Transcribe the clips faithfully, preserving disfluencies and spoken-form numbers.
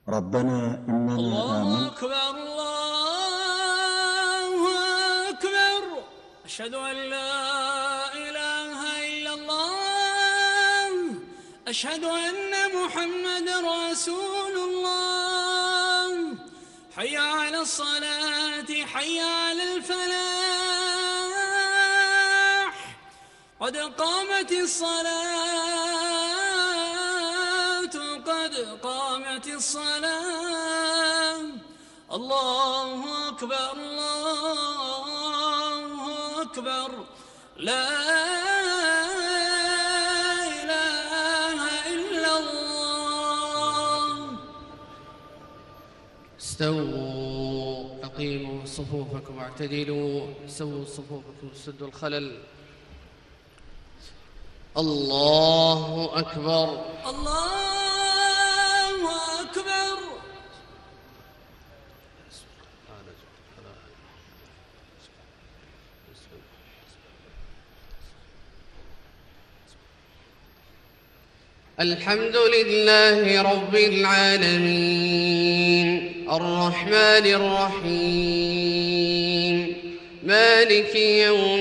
ربنا إننا الله آمنا. أكبر الله أكبر. أشهد أن لا إله إلا الله. أشهد أن محمد رسول الله. حي على الصلاة حي على الفلاح. قد قامت الصلاة قد قامت الصلاة. الله أكبر الله أكبر. لا إله إلا الله. استووا أقيموا صفوفكم واعتدلوا. سووا صفوفكم سدوا الخلل. الله أكبر الله أكبر. الحمد لله رب العالمين الرحمن الرحيم مالك يوم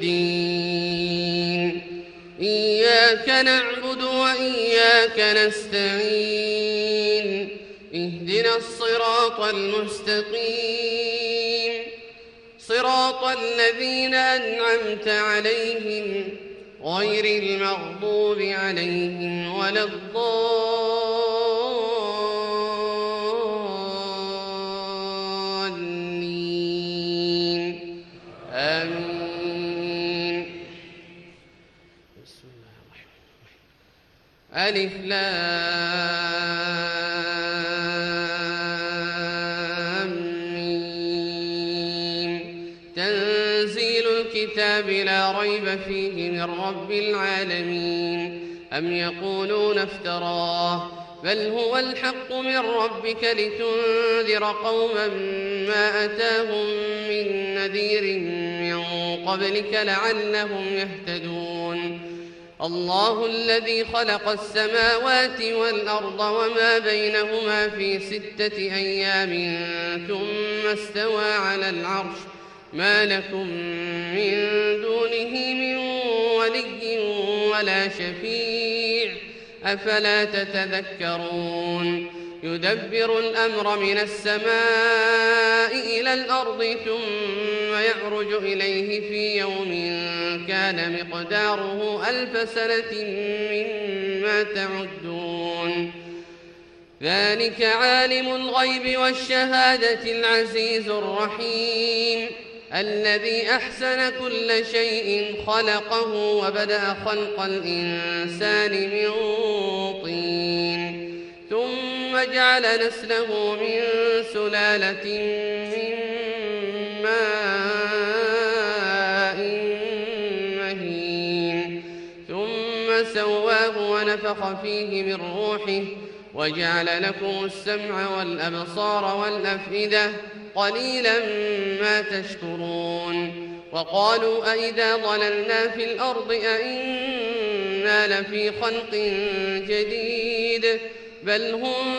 الدين. إياك نعبد وإياك نستعين. اهدنا الصراط المستقيم صراط الذين أنعمت عليهم غير المغضوب عليهم ولا الضالين. آمين. بسم الله الرحمن الرحيم. ألف لام ميم. تنزيل الكتاب لا ريب فيه من رب العالمين. أم يقولون افتراه بل هو الحق من ربك لتنذر قوما ما أتاهم من نذير من قبلك لعلهم يهتدون. الله الذي خلق السماوات والأرض وما بينهما في ستة أيام ثم استوى على العرش. ما لكم من دونه من ولي ولا شفيع أفلا تتذكرون. يدبر الأمر من السماء إلى الأرض ثم يعرج إليه في يوم كان مقداره ألف سنة مما تعدون. ذلك عالم الغيب والشهادة العزيز الرحيم الذي أحسن كل شيء خلقه وبدأ خلق الإنسان من طين ثم جعل نسله من سلالة من ماء مهين ثم سواه ونفخ فيه من روحه وجعل لكم السمع والأبصار والأفئدة قليلا ما تشكرون. وقالوا أئذا ضللنا في الأرض أئنا لفي خلق جديد بل هم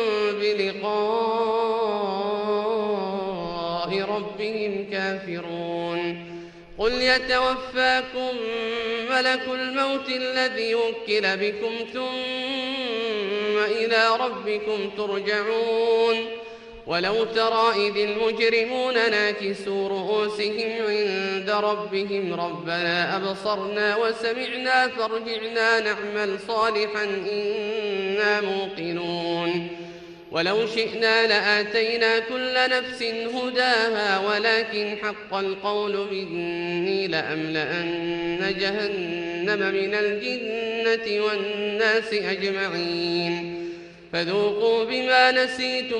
بلقاء ربهم كافرون. قل يتوفاكم ملك الموت الذي وكل بكم ثم إلى ربكم ترجعون. ولو ترى إذ المجرمون ناكسوا رؤوسهم عند ربهم ربنا أبصرنا وسمعنا فارجعنا نعمل صالحا إنا موقنون. ولو شئنا لآتينا كل نفس هداها ولكن حق القول مني لأملأن جهنم من الجنة والناس أجمعين. فذوقوا بما نسيتم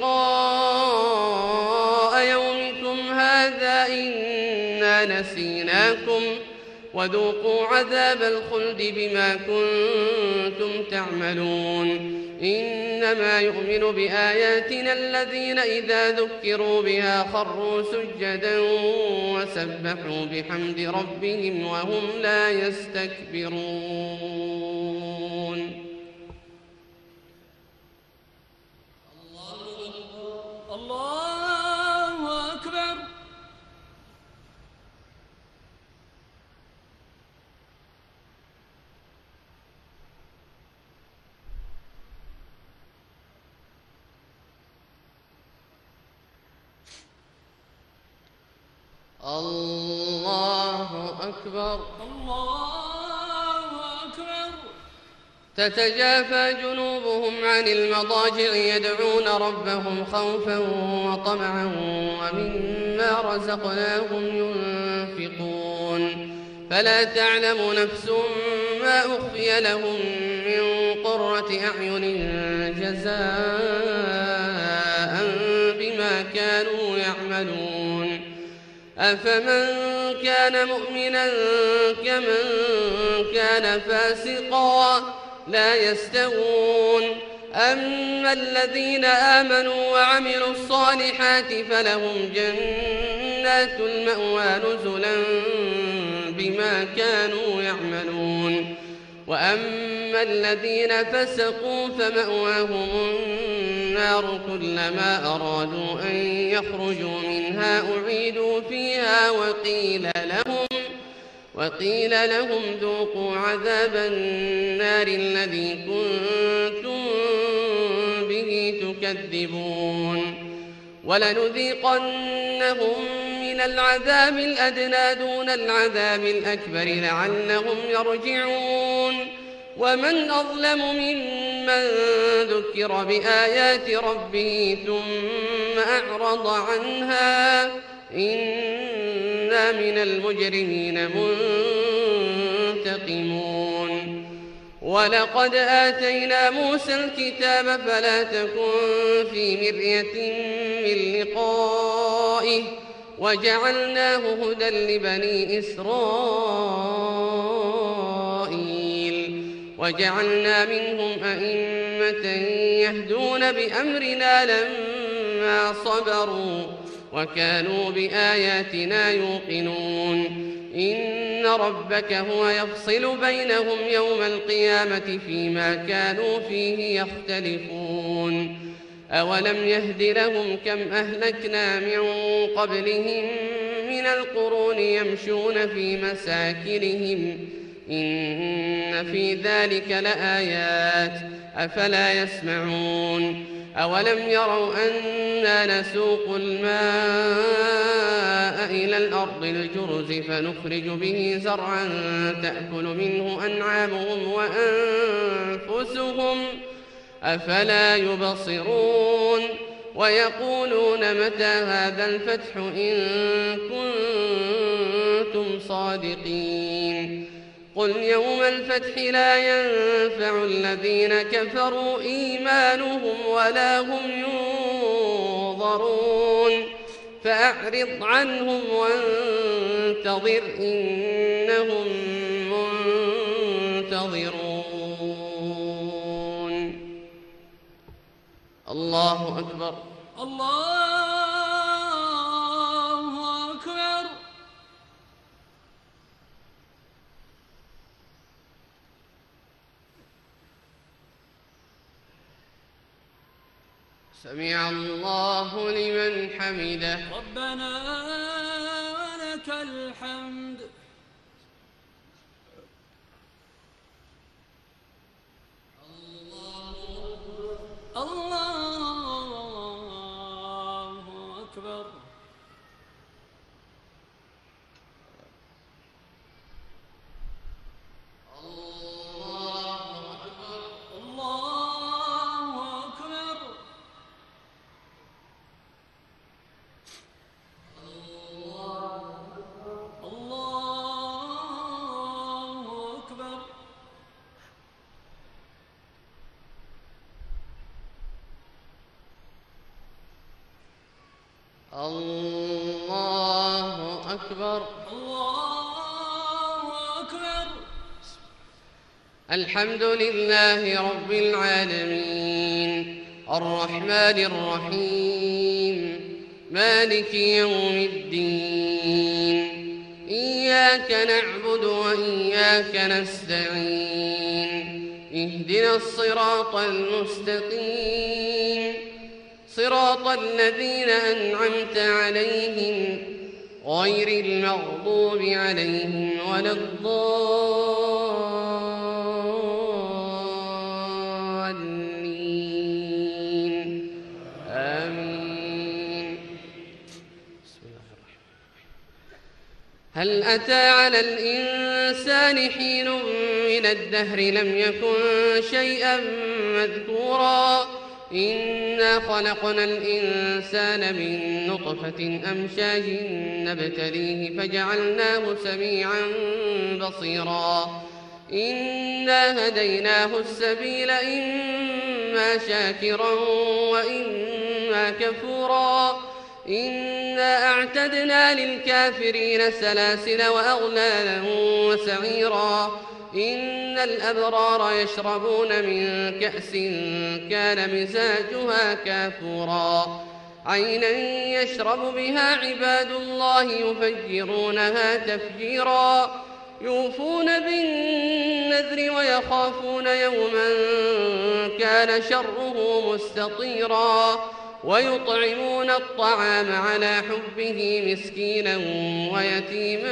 لقاء يومكم هذا إنا نسيناكم وذوقوا عذاب الخلد بما كنتم تعملون. إنما يؤمن بآياتنا الذين إذا ذكروا بها خروا سجدا وسبحوا بحمد ربهم وهم لا يستكبرون. الله أكبر. الله أكبر. الله أكبر. تتجافى جنوبهم عن المضاجع يدعون ربهم خوفا وطمعا ومما رزقناهم ينفقون فلا تعلم نفس ما أخفي لهم من قرة أعين جزاء بما كانوا يعملون أفمن كان مؤمنا كمن كان فاسقا لا يستوون أما الذين آمنوا وعملوا الصالحات فلهم جنات المأوى نزلا بما كانوا يعملون وأما الذين فسقوا فمأواهم النار كلما أرادوا أن يخرجوا منها أعيدوا فيها وقيل لهم وقيل لهم ذوقوا عذاب النار الذي كنتم به تكذبون ولنذيقنهم من العذاب الأدنى دون العذاب الأكبر لعلهم يرجعون ومن أظلم ممن ذكر بآيات ربه ثم أعرض عنها إنا من المجرمين منتقمون ولقد آتينا موسى الكتاب فلا تكن في مرية من لقائه وجعلناه هدى لبني إسرائيل وجعلنا منهم أئمة يهدون بأمرنا لما صبروا وكانوا بآياتنا يوقنون إن ربك هو يفصل بينهم يوم القيامة فيما كانوا فيه يختلفون أولم يهد لهم كم أهلكنا من قبلهم من القرون يمشون في مساكنهم إن في ذلك لآيات أفلا يسمعون أولم يروا أنا نسوق الماء إلى الأرض الجرز فنخرج به زرعا تأكل منه أنعامهم وأنفسهم أفلا يبصرون ويقولون متى هذا الفتح إن كنتم صادقين قل يوم الفتح لا ينفع الذين كفروا إيمانهم ولا هم ينظرون فأعرض عنهم وانتظر إنهم منتظرون. الله أكبر. الله أكبر. سمع الله لمن حمده. ربنا ولك الحمد. الله أكبر. الله أكبر. الله أكبر. الحمد لله رب العالمين الرحمن الرحيم مالك يوم الدين إياك نعبد وإياك نستعين اهدنا الصراط المستقيم صراط الذين أنعمت عليهم غير المغضوب عليهم ولا الضالين آمين. بسم الله الرحمن الرحيم. هل أتى على الإنسان حين من الدهر لم يكن شيئا مذكورا إنا خلقنا الإنسان من نطفة أمشاج نبتليه فجعلناه سميعا بصيرا إنا هديناه السبيل إما شاكرا وإما كفورا إنا أعتدنا للكافرين سلاسل وأغلالا وسعيرا إن الأبرار يشربون من كأس كان مزاجها كافورا عينا يشرب بها عباد الله يفجرونها تفجيرا يوفون بالنذر ويخافون يوما كان شره مستطيرا ويطعمون الطعام على حبه مسكينا ويتيما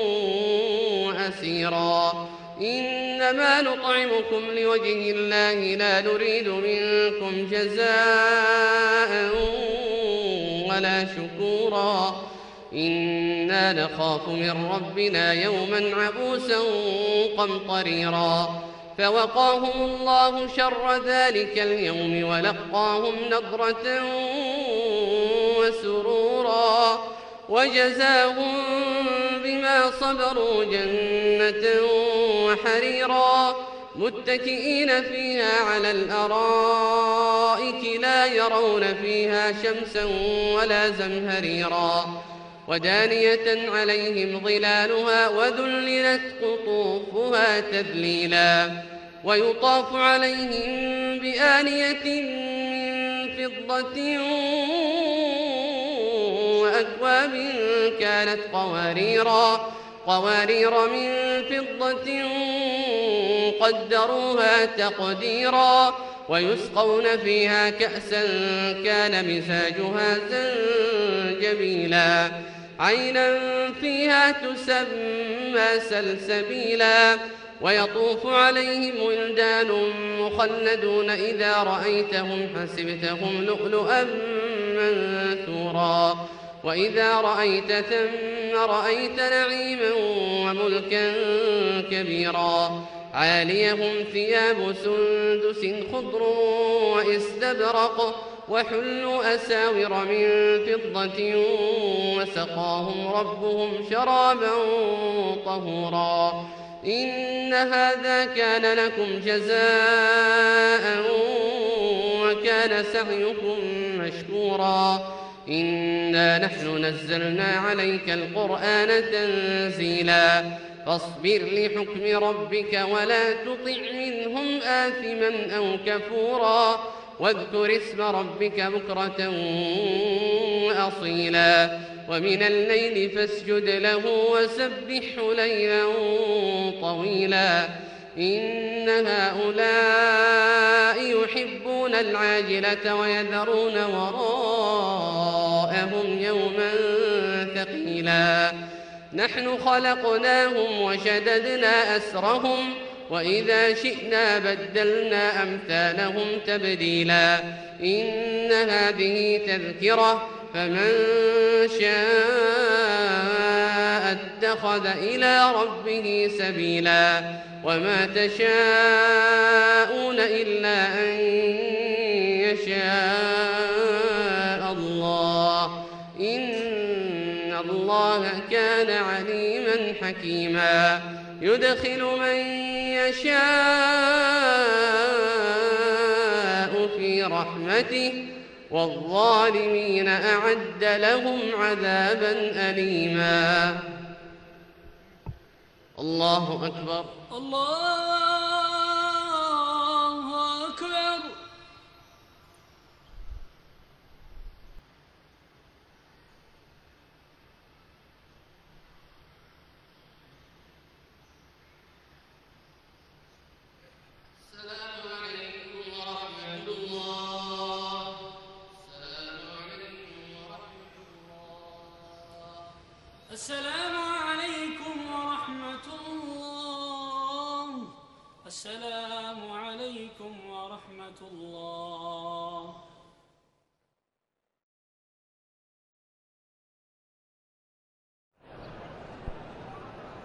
وأسيرا إنما نطعمكم لوجه الله لا نريد منكم جزاء ولا شكورا إنا نخاف من ربنا يوما عبوسا قمطريرا فوقاهم الله شر ذلك اليوم ولقاهم نضرة وسرورا وجزاهم بما صبروا جنة وحريرا متكئين فيها على الأرائك لا يرون فيها شمسا ولا زمهريرا ودانية عليهم ظلالها وذللت قطوفها تذليلا ويطاف عليهم بآنية من فضة وأكواب كانت قواريرا قوارير من فضة قدروها تقديرا ويسقون فيها كأسا كان مزاجها زنجبيلا عينا فيها تسمى سلسبيلا ويطوف عليهم ولدان مخلدون إذا رأيتهم حسبتهم لؤلؤا منثورا وإذا رأيت ثم رأيت نعيما وملكا كبيرا عاليهم ثياب سندس خضر واستبرق وحلوا أساور من فضة وسقاهم ربهم شرابا طهورا إن هذا كان لكم جزاء وكان سعيكم مشكورا إنا نحن نزلنا عليك القرآن تنزيلا فاصبر لحكم ربك ولا تطع منهم آثما أو كفورا واذكر اسم ربك بكرة وأصيلا ومن الليل فاسجد له وسبحه ليلا طويلا إن هؤلاء يحبون العاجلة ويذرون وراءهم يوما ثقيلا نحن خلقناهم وشددنا أسرهم وإذا شئنا بدلنا أمثالهم تبديلا إن هذه تذكرة فمن شاء اتخذ إلى ربه سبيلا وما تشاءون إلا أن يشاء الله إن الله كان عليما حكيما يدخل من يشاء في رحمته والظالمين أعد لهم عذابا أليما. الله أكبر. الله أكبر. السلام عليكم ورحمة الله. السلام عليكم ورحمة الله. السلام عليكم ورحمة الله.